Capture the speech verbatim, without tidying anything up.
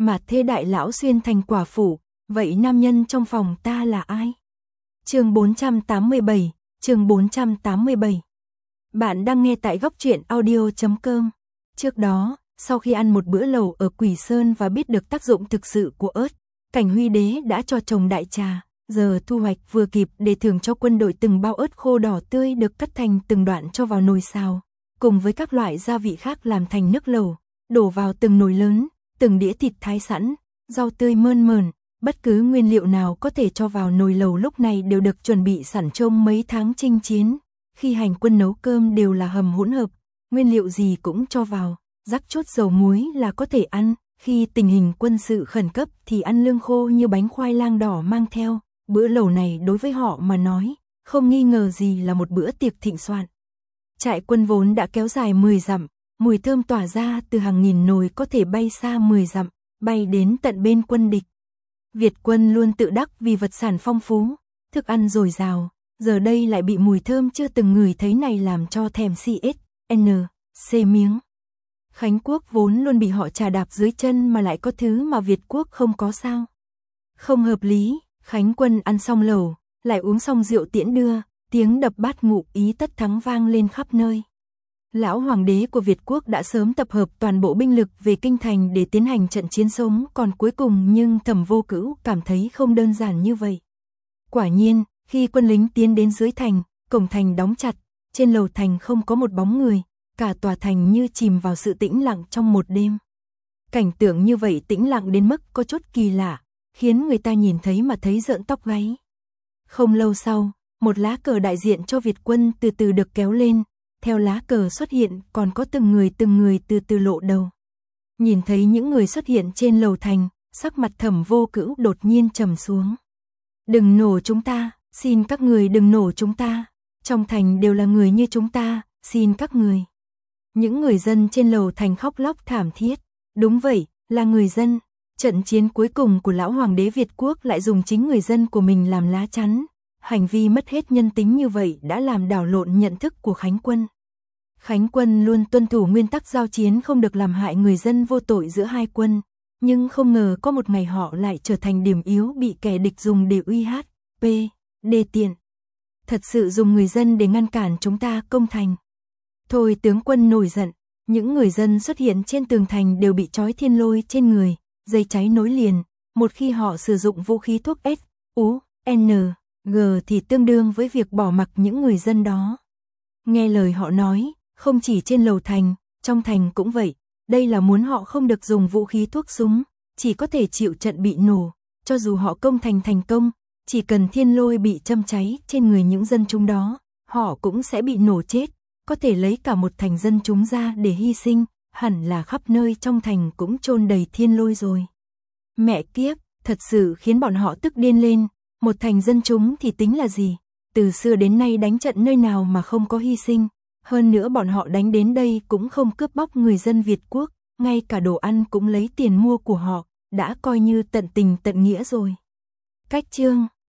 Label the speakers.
Speaker 1: Mà thê đại lão xuyên thành quả phụ, vậy nam nhân trong phòng ta là ai? Chương bốn trăm tám mươi bảy, chương bốn trăm tám mươi bảy. Bạn đang nghe tại góc truyện audio chấm com. Trước đó, sau khi ăn một bữa lẩu ở Quỷ Sơn và biết được tác dụng thực sự của ớt, Cảnh Huy Đế đã cho trồng đại trà, giờ thu hoạch vừa kịp để thưởng cho quân đội từng bao ớt khô đỏ tươi được cắt thành từng đoạn cho vào nồi xào, cùng với các loại gia vị khác làm thành nước lẩu, đổ vào từng nồi lớn, từng đĩa thịt thái sẵn, rau tươi mơn mởn, bất cứ nguyên liệu nào có thể cho vào nồi lẩu lúc này đều được chuẩn bị sẵn trong mấy tháng chinh chiến. Khi hành quân nấu cơm đều là hầm hỗn hợp, nguyên liệu gì cũng cho vào, rắc chút dầu muối là có thể ăn. Khi tình hình quân sự khẩn cấp thì ăn lương khô như bánh khoai lang đỏ mang theo. Bữa lẩu này đối với họ mà nói, không nghi ngờ gì là một bữa tiệc thịnh soạn. Trại quân vốn đã kéo dài mười dặm, mùi thơm tỏa ra từ hàng nghìn nồi có thể bay xa mười dặm, bay đến tận bên quân địch. Việt quân luôn tự đắc vì vật sản phong phú, thức ăn dồi dào, giờ đây lại bị mùi thơm chưa từng ngửi thấy này làm cho thèm xê ét en xê miếng. Khánh quốc vốn luôn bị họ trà đạp dưới chân mà lại có thứ mà Việt quốc không có sao. Không hợp lý, Khánh quân ăn xong lẩu, lại uống xong rượu tiễn đưa, tiếng đập bát ngụ ý tất thắng vang lên khắp nơi. Lão hoàng đế của Việt quốc đã sớm tập hợp toàn bộ binh lực về kinh thành để tiến hành trận chiến sống, còn cuối cùng nhưng Thẩm Vô Cữu cảm thấy không đơn giản như vậy. Quả nhiên, khi quân lính tiến đến dưới thành, cổng thành đóng chặt, trên lầu thành không có một bóng người, cả tòa thành như chìm vào sự tĩnh lặng trong một đêm. Cảnh tượng như vậy tĩnh lặng đến mức có chút kỳ lạ, khiến người ta nhìn thấy mà thấy rợn tóc gáy. Không lâu sau, một lá cờ đại diện cho Việt quân từ từ được kéo lên, theo lá cờ xuất hiện còn có từng người từng người từ từ lộ đầu. Nhìn thấy những người xuất hiện trên lầu thành, sắc mặt Thẩm Vô Cữu đột nhiên trầm xuống. Đừng nổ chúng ta, xin các người đừng nổ chúng ta, trong thành đều là người như chúng ta, xin các người. Những người dân trên lầu thành khóc lóc thảm thiết, đúng vậy, là người dân. Trận chiến cuối cùng của lão hoàng đế Việt quốc lại dùng chính người dân của mình làm lá chắn. Hành vi mất hết nhân tính như vậy đã làm đảo lộn nhận thức của Khánh quân. Khánh quân luôn tuân thủ nguyên tắc giao chiến không được làm hại người dân vô tội giữa hai quân, nhưng không ngờ có một ngày họ lại trở thành điểm yếu bị kẻ địch dùng để uy hiếp, p, đề tiện. Thật sự dùng người dân để ngăn cản chúng ta công thành. Thôi tướng quân nổi giận, những người dân xuất hiện trên tường thành đều bị trói thiên lôi trên người, dây cháy nối liền, một khi họ sử dụng vũ khí thuốc S, U, N, G thì tương đương với việc bỏ mặc những người dân đó. Nghe lời họ nói, không chỉ trên lầu thành, trong thành cũng vậy, đây là muốn họ không được dùng vũ khí thuốc súng, chỉ có thể chịu trận bị nổ, cho dù họ công thành thành công, chỉ cần thiên lôi bị châm cháy trên người những dân chúng đó, họ cũng sẽ bị nổ chết, có thể lấy cả một thành dân chúng ra để hy sinh, hẳn là khắp nơi trong thành cũng chôn đầy thiên lôi rồi. Mẹ kiếp, thật sự khiến bọn họ tức điên lên. Một thành dân chúng thì tính là gì? Từ xưa đến nay đánh trận nơi nào mà không có hy sinh. Hơn nữa bọn họ đánh đến đây cũng không cướp bóc người dân Việt quốc, ngay cả đồ ăn cũng lấy tiền mua của họ, đã coi như tận tình tận nghĩa rồi. Cách chương